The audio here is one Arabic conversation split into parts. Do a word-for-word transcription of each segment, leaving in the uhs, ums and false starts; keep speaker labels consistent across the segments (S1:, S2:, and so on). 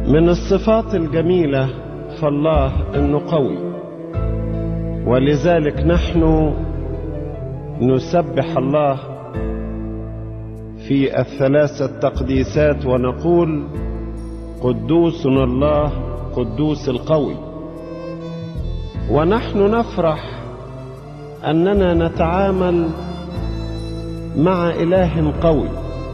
S1: من الصفات الجميلة فالله إنه قوي، ولذلك نحن نسبح الله في الثلاث التقديسات ونقول قدوس الله قدوس القوي. ونحن نفرح أننا نتعامل مع إله قوي،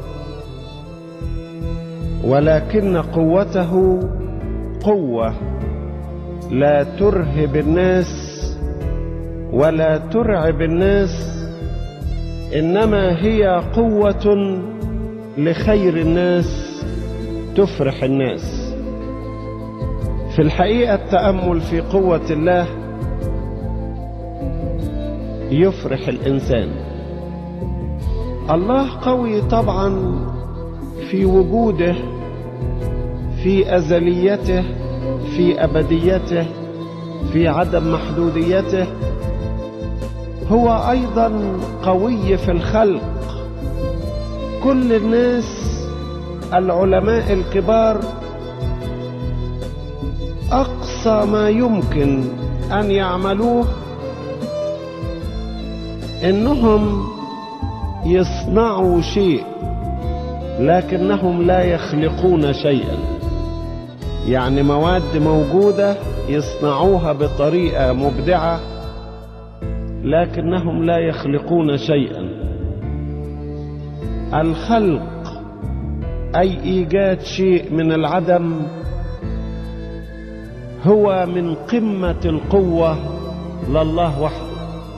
S1: ولكن قوته قوة لا ترهب الناس ولا ترعب الناس، إنما هي قوة لخير الناس تفرح الناس. في الحقيقة التأمل في قوة الله يفرح الإنسان. الله قوي طبعا في وجوده، في أزليته، في أبديته، في عدم محدوديته. هو أيضا قوي في الخلق. كل الناس العلماء الكبار أقصى ما يمكن أن يعملوه إنهم يصنعوا شيء، لكنهم لا يخلقون شيئا. يعني مواد موجودة يصنعوها بطريقة مبدعة، لكنهم لا يخلقون شيئا. الخلق أي إيجاد شيء من العدم هو من قمة القوة لله وحده.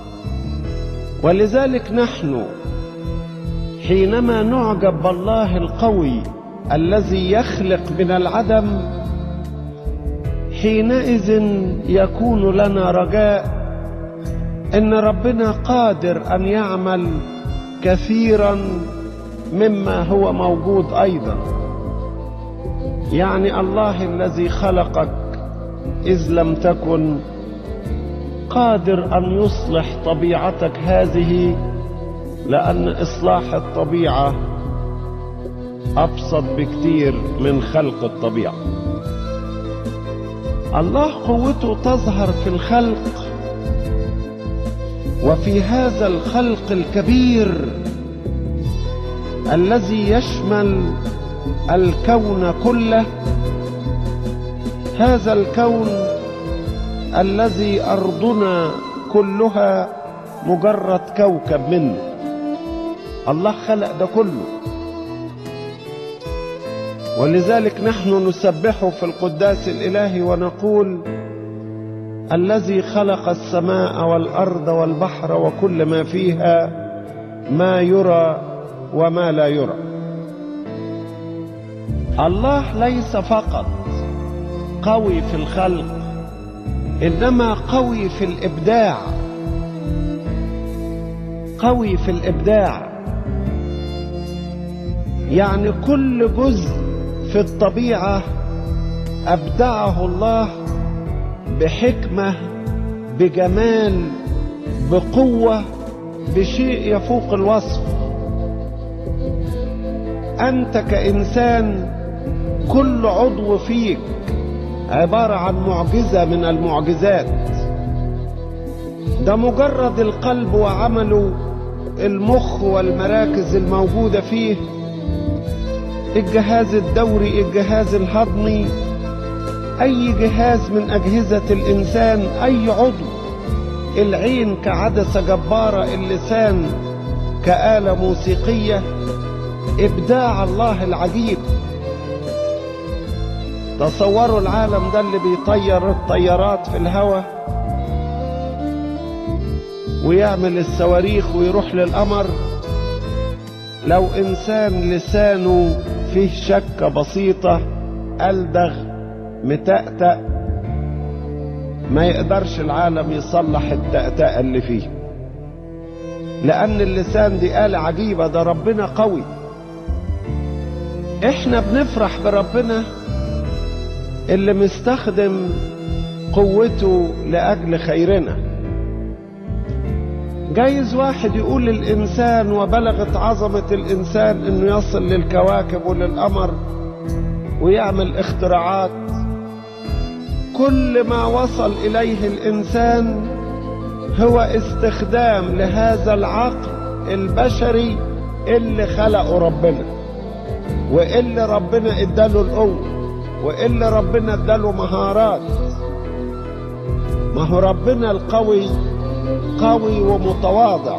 S1: ولذلك نحن حينما نعجب بالله القوي الذي يخلق من العدم، حينئذ يكون لنا رجاء إن ربنا قادر أن يعمل كثيرا مما هو موجود أيضا. يعني الله الذي خلقك إذ لم تكن قادر أن يصلح طبيعتك هذه، لأن إصلاح الطبيعة أبسط بكثير من خلق الطبيعة. الله قوته تظهر في الخلق، وفي هذا الخلق الكبير الذي يشمل الكون كله، هذا الكون الذي أرضنا كلها مجرد كوكب منه. الله خلق ده كله، ولذلك نحن نسبحه في القداس الإلهي ونقول الذي خلق السماء والأرض والبحر وكل ما فيها، ما يرى وما لا يرى. الله ليس فقط قوي في الخلق، إنما قوي في الإبداع. قوي في الإبداع يعني كل جزء في الطبيعة أبدعه الله بحكمة، بجمال، بقوة، بشيء يفوق الوصف. أنت كإنسان كل عضو فيك عبارة عن معجزة من المعجزات. ده مجرد القلب وعمله، المخ والمراكز الموجودة فيه، الجهاز الدوري، الجهاز الهضمي، أي جهاز من أجهزة الإنسان، أي عضو، العين كعدسة جبارة، اللسان كآلة موسيقية. إبداع الله العجيب. تصوروا العالم ده اللي بيطير الطيارات في الهواء ويعمل الصواريخ ويروح للقمر، لو إنسان لسانه فيه شكة بسيطة، ألدغ، متأتأ، ما يقدرش العالم يصلح التأتأة اللي فيه، لأن اللسان دي آلة عجيبة. ده ربنا قوي. احنا بنفرح بربنا اللي مستخدم قوته لأجل خيرنا. جايز واحد يقول الإنسان وبلغت عظمة الإنسان إنه يصل للكواكب وللقمر، ويعمل اختراعات. كل ما وصل إليه الإنسان هو استخدام لهذا العقل البشري اللي خلقه ربنا، واللي ربنا اداله القوة، واللي ربنا اداله مهارات. ما هو ربنا القوي قوي ومتواضع.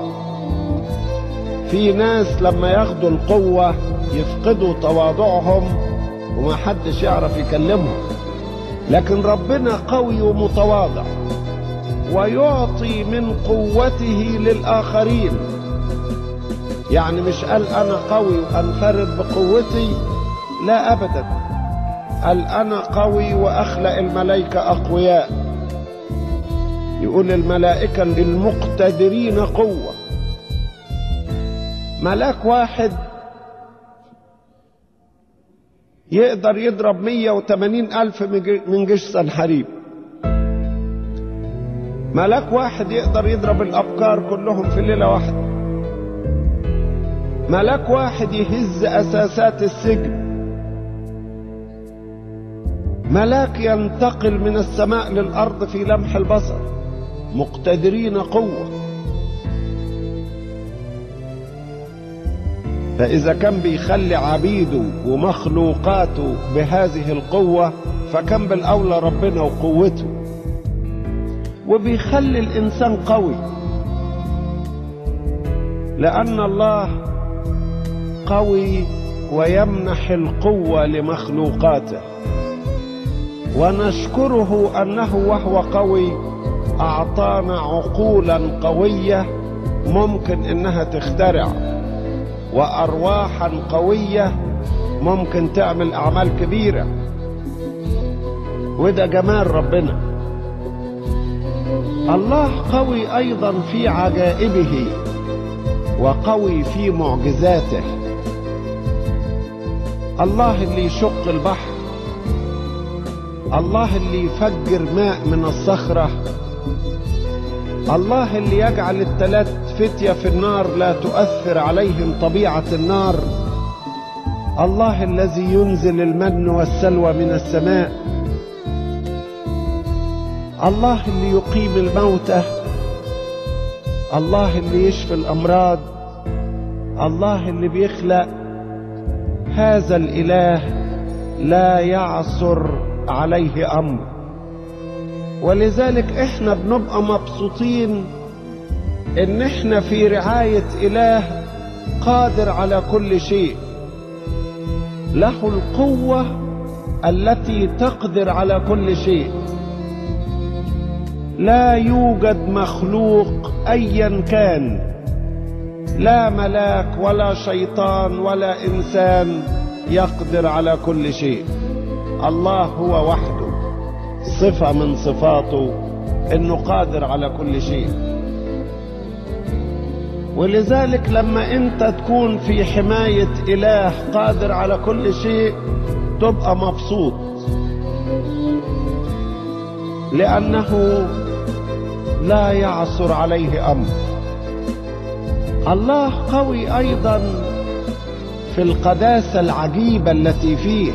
S1: في ناس لما ياخدوا القوة يفقدوا تواضعهم وما حدش يعرف يكلمهم، لكن ربنا قوي ومتواضع ويعطي من قوته للآخرين. يعني مش قال أنا قوي وأنفرد بقوتي، لا أبدا، قال أنا قوي وأخلق الملائكة أقوياء. يقول الملائكة للمقتدرين قوة. ملاك واحد يقدر يضرب مية وتمانين ألف من جيش سنحريب. ملاك واحد يقدر يضرب الأبكار كلهم في ليلة واحدة. ملاك واحد يهز أساسات السجن. ملاك ينتقل من السماء للأرض في لمح البصر. مقتدرين قوة. فإذا كان بيخلي عبيده ومخلوقاته بهذه القوة، فكان بالأولى ربنا وقوته. وبيخلي الإنسان قوي، لأن الله قوي ويمنح القوة لمخلوقاته. ونشكره أنه وهو قوي أعطانا عقولا قوية ممكن إنها تخترع، وأرواحا قوية ممكن تعمل أعمال كبيرة. وده جمال ربنا. الله قوي أيضا في عجائبه، وقوي في معجزاته. الله اللي يشق البحر، الله اللي يفجر ماء من الصخرة، الله اللي يجعل الثلاث فتية في النار لا تؤثر عليهم طبيعة النار، الله الذي ينزل المن والسلوى من السماء، الله اللي يقيم الموتى، الله اللي يشفي الأمراض، الله اللي بيخلق. هذا الإله لا يعثر عليه أمر. ولذلك احنا بنبقى مبسوطين ان احنا في رعاية إله قادر على كل شيء، له القوة التي تقدر على كل شيء. لا يوجد مخلوق أيا كان، لا ملاك ولا شيطان ولا إنسان يقدر على كل شيء. الله هو وحده صفة من صفاته إنه قادر على كل شيء. ولذلك لما أنت تكون في حماية إله قادر على كل شيء تبقى مبسوط، لأنه لا يعثر عليه أمر. الله قوي أيضا في القداسة العجيبة التي فيه.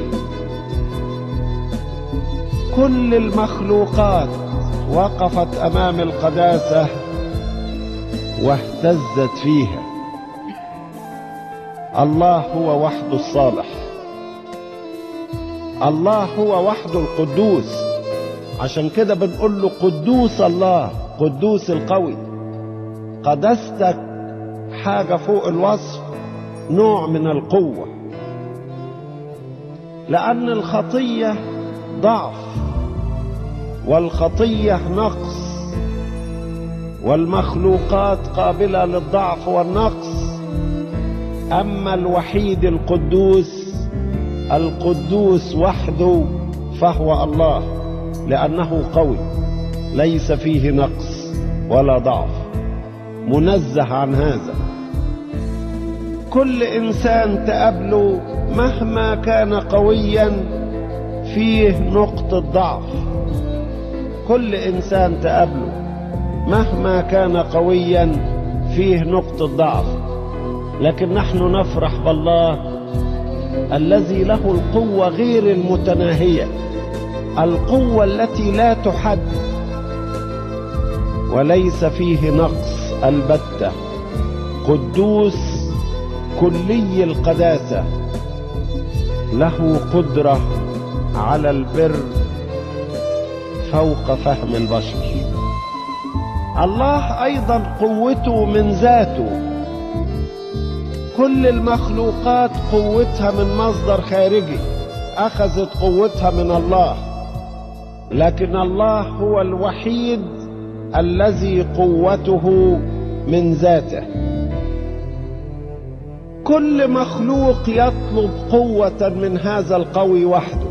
S1: كل المخلوقات وقفت أمام القداسة واهتزت فيها. الله هو وحده الصالح، الله هو وحده القدوس. عشان كده بنقول له قدوس الله، قدوس القوي. قداستك حاجة فوق الوصف، نوع من القوة، لأن الخطية ضعف، والخطية نقص، والمخلوقات قابلة للضعف والنقص. أما الوحيد القدوس، القدوس وحده، فهو الله، لأنه قوي ليس فيه نقص ولا ضعف، منزه عن هذا. كل إنسان تقابله مهما كان قويا فيه نقطة ضعف. كل إنسان تقابله مهما كان قويا فيه نقطة ضعف. لكن نحن نفرح بالله الذي له القوة غير المتناهية، القوة التي لا تحد وليس فيه نقص البتة، قدوس كلي القداسة، له قدرة على البر فوق فهم البشر. الله أيضا قوته من ذاته، كل المخلوقات قوتها من مصدر خارجي، أخذت قوتها من الله، لكن الله هو الوحيد الذي قوته من ذاته. كل مخلوق يطلب قوة من هذا القوي وحده،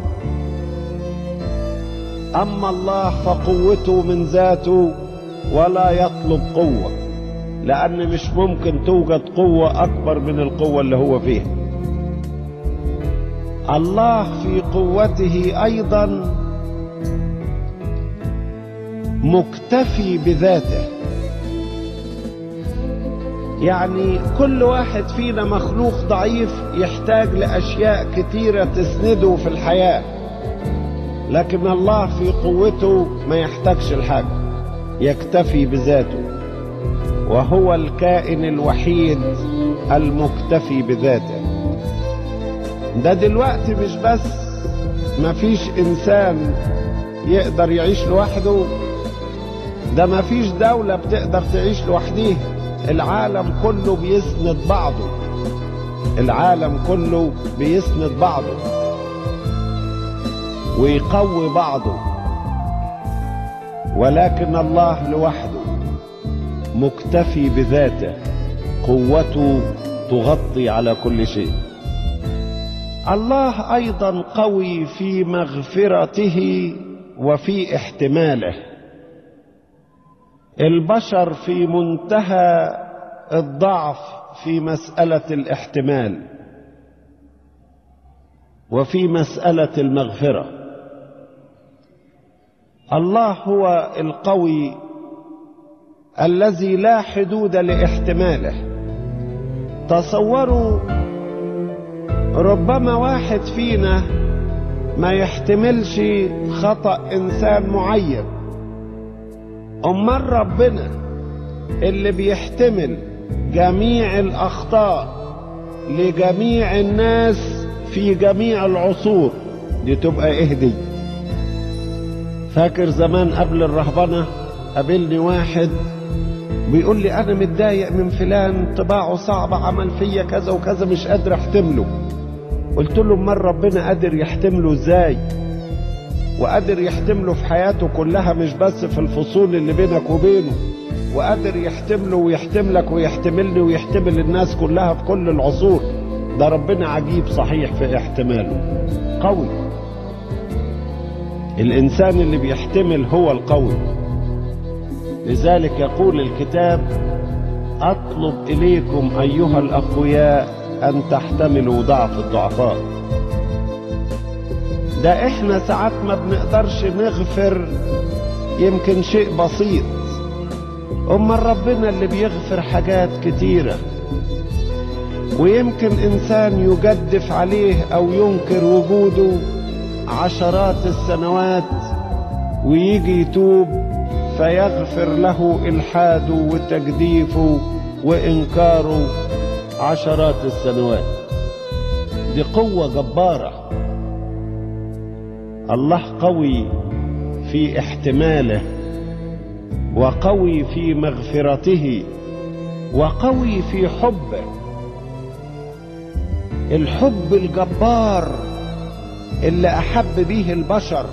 S1: أما الله فقوته من ذاته ولا يطلب قوة، لأن مش ممكن توجد قوة أكبر من القوة اللي هو فيها. الله في قوته أيضا مكتفي بذاته، يعني كل واحد فينا مخلوق ضعيف يحتاج لأشياء كتيرة تسنده في الحياة، لكن الله في قوته ما يحتاجش الحاجة، يكتفي بذاته، وهو الكائن الوحيد المكتفي بذاته. ده دلوقتي مش بس مفيش إنسان يقدر يعيش لوحده، ده مفيش دولة بتقدر تعيش لوحديها، العالم كله بيسند بعضه، العالم كله بيسند بعضه ويقوي بعضه، ولكن الله لوحده مكتفي بذاته، قوته تغطي على كل شيء. الله أيضا قوي في مغفرته وفي احتماله. البشر في منتهى الضعف في مسألة الاحتمال وفي مسألة المغفرة. الله هو القوي الذي لا حدود لاحتماله. تصوروا ربما واحد فينا ما يحتملش خطأ إنسان معين، أمال ربنا اللي بيحتمل جميع الأخطاء لجميع الناس في جميع العصور، دي تبقى إيه دي؟ فاكر زمان قبل الرهبنة قابلني واحد بيقول لي أنا متضايق من فلان، طباعه صعبة، عمل فيا كذا وكذا، مش قادر أحتمله. قلت له امال ربنا قادر يحتمله ازاي؟ وقادر يحتمله في حياته كلها، مش بس في الفصول اللي بينك وبينه، وقادر يحتمله ويحتملك ويحتملني ويحتمل الناس كلها في كل العصور. ده ربنا عجيب صحيح في احتماله، قوي. الإنسان اللي بيحتمل هو القوي. لذلك يقول الكتاب: أطلب إليكم أيها الأقوياء أن تحتملوا ضعف الضعفاء. ده إحنا ساعات ما بنقدرش نغفر يمكن شيء بسيط، أما ربنا اللي بيغفر حاجات كتيرة، ويمكن إنسان يجدف عليه أو ينكر وجوده عشرات السنوات ويجي يتوب فيغفر له إلحاده وتجديفه وإنكاره عشرات السنوات. دي قوة جبارة. الله قوي في احتماله، وقوي في مغفرته، وقوي في حبه، الحب الجبار اللي أحب به البشر.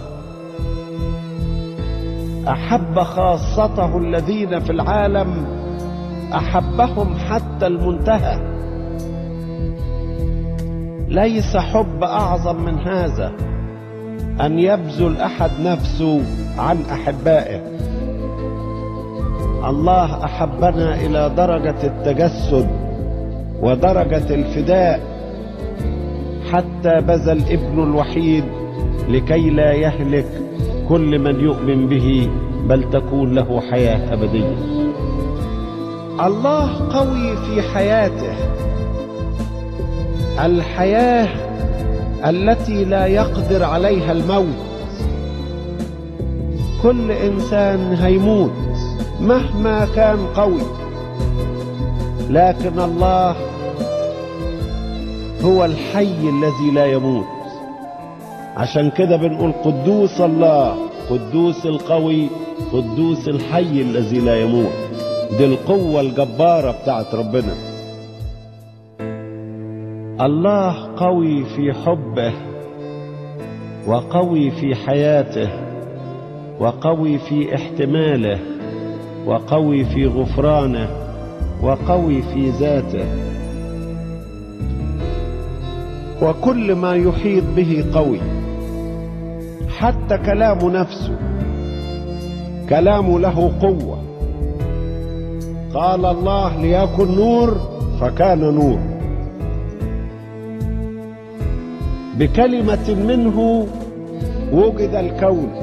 S1: أحب خاصته الذين في العالم، أحبهم حتى المنتهى. ليس حب أعظم من هذا، أن يبذل أحد نفسه عن أحبائه. الله أحبنا إلى درجة التجسد ودرجة الفداء، حتى بذل ابنه الوحيد لكي لا يهلك كل من يؤمن به، بل تكون له حياة أبدية. الله قوي في حياته، الحياة التي لا يقدر عليها الموت. كل إنسان هيموت مهما كان قوي، لكن الله هو الحي الذي لا يموت. عشان كده بنقول قدوس الله، قدوس القوي، قدوس الحي الذي لا يموت. دي القوة الجبارة بتاعت ربنا. الله قوي في حبه، وقوي في حياته، وقوي في احتماله، وقوي في غفرانه، وقوي في ذاته، وكل ما يحيط به قوي. حتى كلامه نفسه، كلامه له قوة. قال الله ليكن نور فكان نور. بكلمة منه وجد الكون.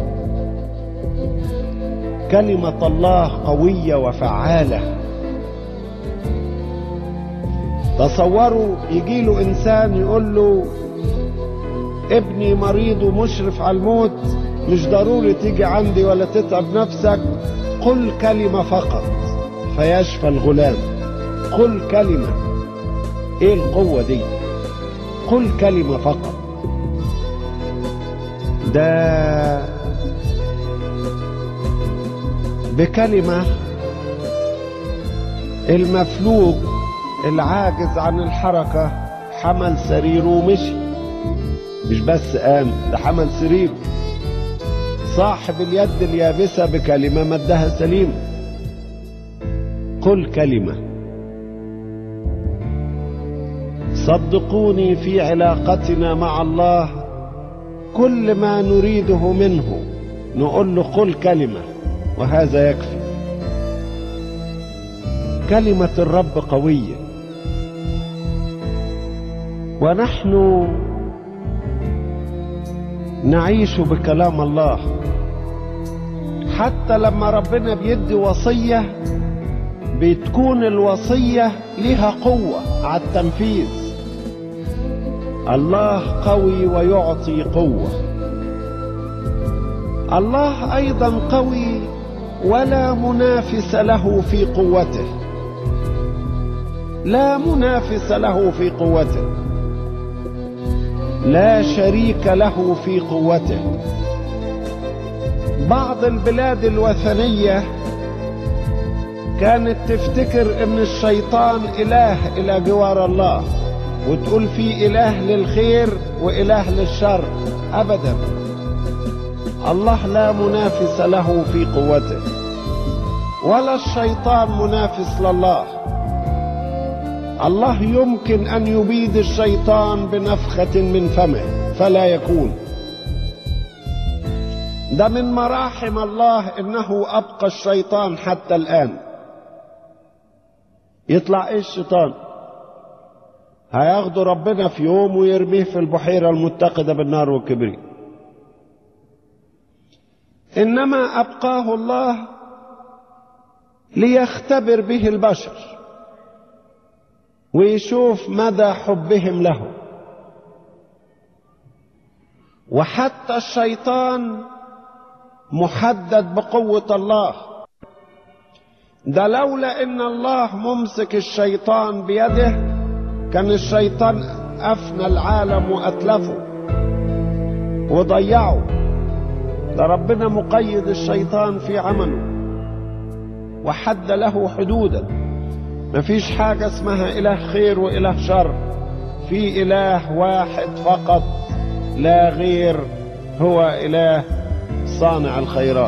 S1: كلمة الله قوية وفعالة. تصوروا يجيله إنسان يقول له ابني مريض ومشرف على الموت، مش ضروري تيجي عندي ولا تتعب نفسك، قل كلمة فقط فيشفى الغلام. قل كلمة. ايه القوة دي؟ قل كلمة فقط. ده بكلمة المفلوج العاجز عن الحركة حمل سريره ومشي. مش بس قام، ده حمل سريره. صاحب اليد اليابسة بكلمة مدها سليم. قل كلمة. صدقوني في علاقتنا مع الله كل ما نريده منه نقول له قل كلمة وهذا يكفي. كلمة الرب قوية، ونحن نعيش بكلام الله. حتى لما ربنا بيدي وصية بتكون الوصية لها قوة على التنفيذ. الله قوي ويعطي قوة. الله أيضا قوي ولا منافس له في قوته. لا منافس له في قوته، لا شريك له في قوته. بعض البلاد الوثنية كانت تفتكر ان الشيطان اله الى جوار الله، وتقول في اله للخير واله للشر. ابدا، الله لا منافس له في قوته، ولا الشيطان منافس لله. الله يمكن ان يبيد الشيطان بنفخة من فمه فلا يكون. ده من مراحم الله انه ابقى الشيطان حتى الان. يطلع ايه الشيطان؟ هياخده ربنا في يوم ويرميه في البحيرة المتقدة بالنار والكبريت. انما ابقاه الله ليختبر به البشر ويشوف مدى حبهم له. وحتى الشيطان محدد بقوة الله. ده لولا ان الله ممسك الشيطان بيده كان الشيطان افنى العالم واتلفه وضيعه. ده ربنا مقيد الشيطان في عمله وحد له حدودا. مفيش حاجة اسمها اله خير واله شر. في اله واحد فقط لا غير، هو اله صانع الخيرات.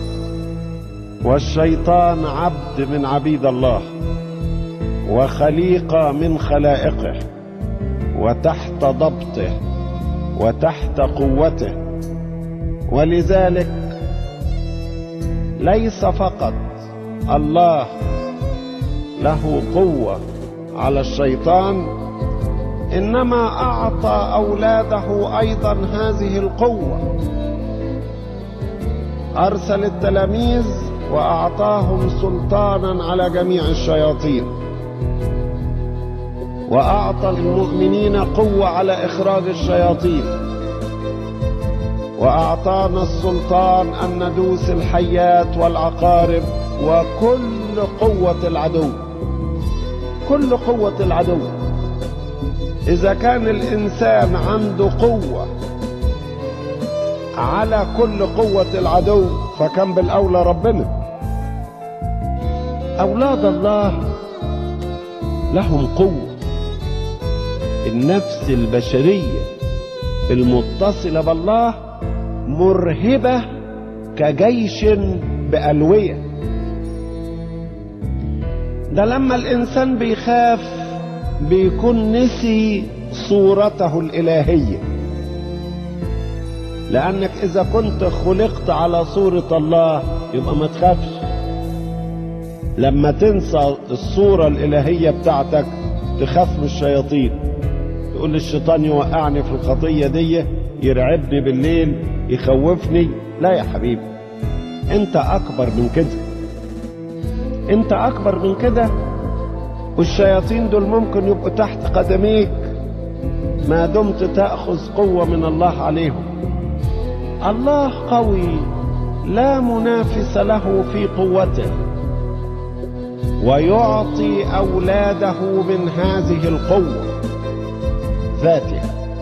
S1: والشيطان عبد من عبيد الله وخليقة من خلائقه وتحت ضبطه وتحت قوته. ولذلك ليس فقط الله له قوة على الشيطان، إنما أعطى أولاده أيضا هذه القوة. أرسل التلاميذ وأعطاهم سلطانا على جميع الشياطين. وأعطى المؤمنين قوة على إخراج الشياطين، وأعطانا السلطان أن ندوس الحيات والعقارب وكل قوة العدو. كل قوة العدو. إذا كان الإنسان عنده قوة على كل قوة العدو فكان بالأولى ربنا. أولاد الله لهم قوة. النفس البشرية المتصلة بالله مرهبة كجيش بألوية. ده لما الإنسان بيخاف بيكون نسي صورته الإلهية، لأنك إذا كنت خلقت على صورة الله يبقى ما تخافش. لما تنسى الصورة الإلهية بتاعتك تخاف من الشياطين، تقول الشيطان يوقعني في الخطية دي، يرعبني بالليل، يخوفني. لا يا حبيبي، انت اكبر من كده، انت اكبر من كده. والشياطين دول ممكن يبقوا تحت قدميك ما دمت تأخذ قوة من الله عليهم. الله قوي لا منافس له في قوته، ويعطي أولاده من هذه القوة ذاته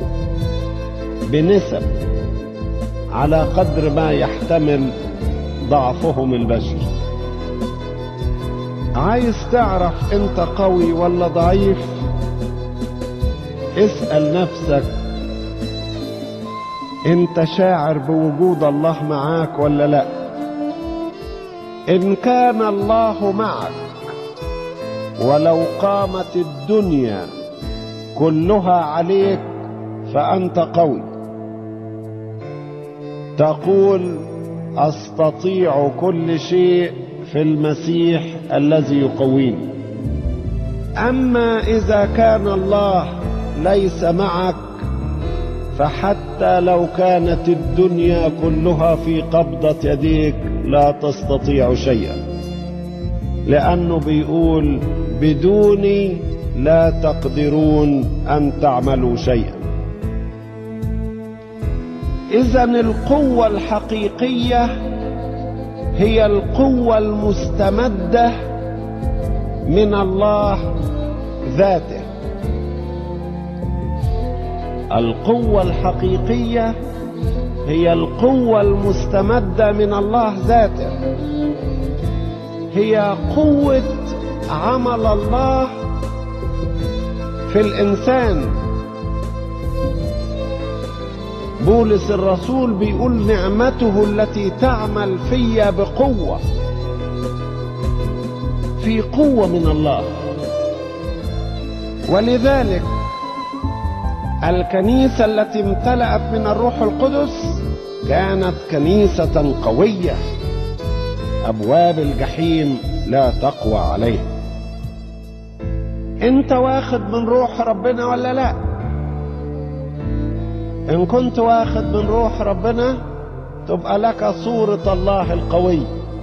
S1: بنسب على قدر ما يحتمل ضعفهم البشري. عايز تعرف انت قوي ولا ضعيف؟ اسأل نفسك، انت شاعر بوجود الله معاك ولا لا؟ ان كان الله معك ولو قامت الدنيا كلها عليك فأنت قوي. تقول أستطيع كل شيء في المسيح الذي يقويني. أما إذا كان الله ليس معك فحتى لو كانت الدنيا كلها في قبضة يديك لا تستطيع شيئا، لأنه بيقول بدوني لا تقدرون أن تعملوا شيئا. إذن القوة الحقيقية هي القوة المستمدة من الله ذاته. القوة الحقيقية هي القوة المستمدة من الله ذاته، هي قوة عمل الله في الإنسان. بولس الرسول بيقول نعمته التي تعمل فيا بقوة، في قوة من الله. ولذلك الكنيسة التي امتلأت من الروح القدس كانت كنيسة قوية، أبواب الجحيم لا تقوى عليها. انت واخد من روح ربنا ولا لا؟ ان كنت واخد من روح ربنا تبقى لك صورة الله القوي،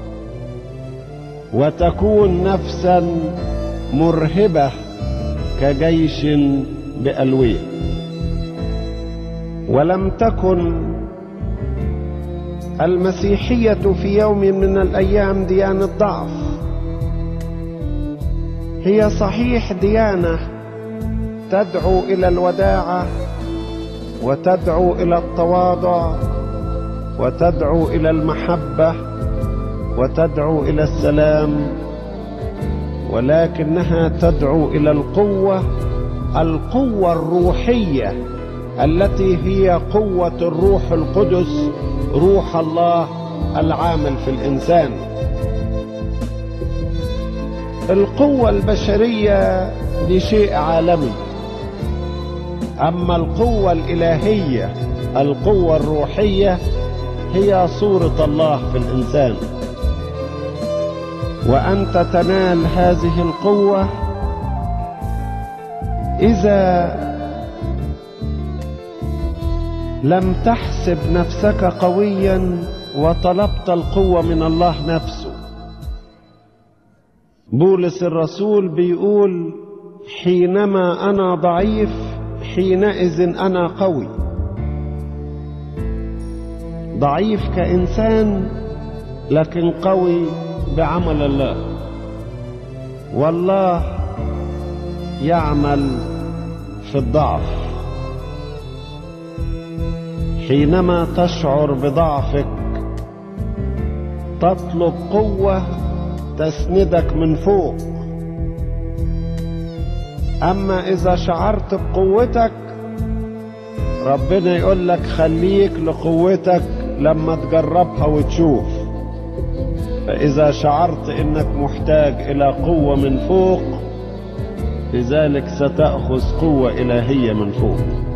S1: وتكون نفسا مرهبة كجيش بألوية. ولم تكن المسيحية في يوم من الأيام ديانة ضعف. هي صحيح ديانة تدعو إلى الوداعة وتدعو إلى التواضع وتدعو إلى المحبة وتدعو إلى السلام، ولكنها تدعو إلى القوة، القوة الروحية التي هي قوة الروح القدس، روح الله العامل في الإنسان. القوة البشرية دي شيء عالمي، أما القوة الإلهية القوة الروحية هي صورة الله في الإنسان. وأنت تنال هذه القوة إذا لم تحسب نفسك قويا وطلبت القوة من الله نفسه. بولس الرسول بيقول حينما أنا ضعيف حينئذ أنا قوي. ضعيف كإنسان لكن قوي بعمل الله، والله يعمل في الضعف. حينما تشعر بضعفك تطلب قوة تسندك من فوق، أما إذا شعرت بقوتك ربنا يقول لك خليك لقوتك لما تجربها وتشوف. فإذا شعرت إنك محتاج إلى قوة من فوق لذلك ستأخذ قوة إلهية من فوق.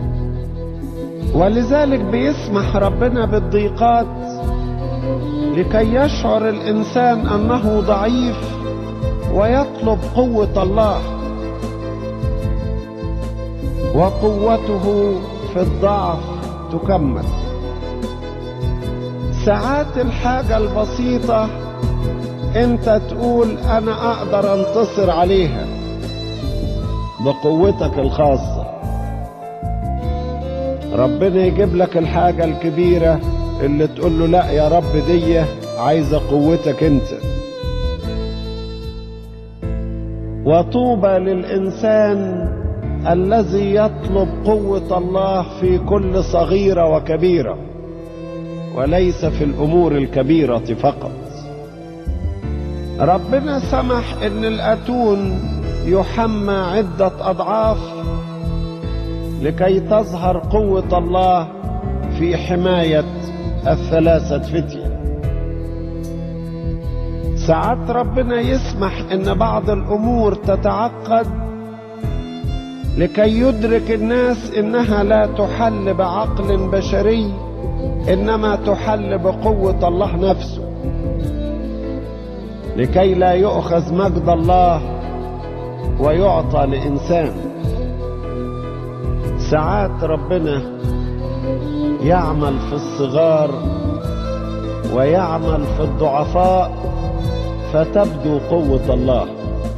S1: ولذلك بيسمح ربنا بالضيقات لكي يشعر الإنسان أنه ضعيف ويطلب قوة الله، وقوته في الضعف تكمل. ساعات الحاجة البسيطة انت تقول انا اقدر انتصر عليها بقوتك الخاصة، ربنا يجيب لك الحاجة الكبيرة اللي تقول له لا يا رب دي عايزة قوتك انت. وطوبى للإنسان الذي يطلب قوة الله في كل صغيرة وكبيرة وليس في الأمور الكبيرة فقط. ربنا سمح ان الأتون يحمى عدة أضعاف لكي تظهر قوة الله في حماية الثلاثة فتية. ساعات ربنا يسمح ان بعض الأمور تتعقد لكي يدرك الناس انها لا تحل بعقل بشري انما تحل بقوة الله نفسه، لكي لا يؤخذ مجد الله ويعطى لإنسان. ساعات ربنا يعمل في الصغار ويعمل في الضعفاء فتبدو قوة الله.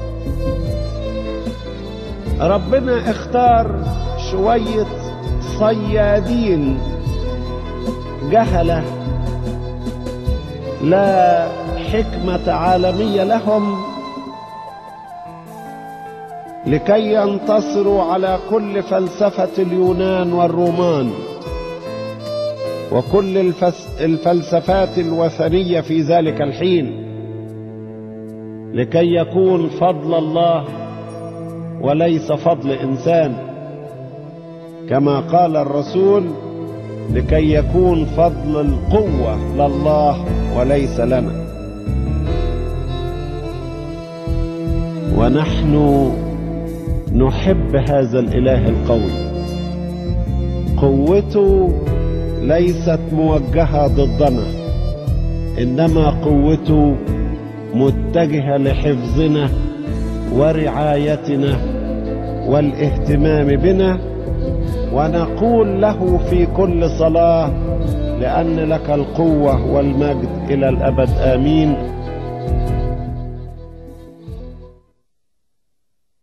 S1: ربنا اختار شوية صيادين جهلة لا حكمة عالمية لهم لكي ينتصروا على كل فلسفة اليونان والرومان وكل الفلسفات الوثنية في ذلك الحين، لكي يكون فضل الله وليس فضل إنسان، كما قال الرسول لكي يكون فضل القوة لله وليس لنا. ونحن نحب هذا الإله القوي، قوته ليست موجهة ضدنا إنما قوته متجهة لحفظنا ورعايتنا والاهتمام بنا. ونقول له في كل صلاة لأن لك القوة والمجد إلى الأبد آمين.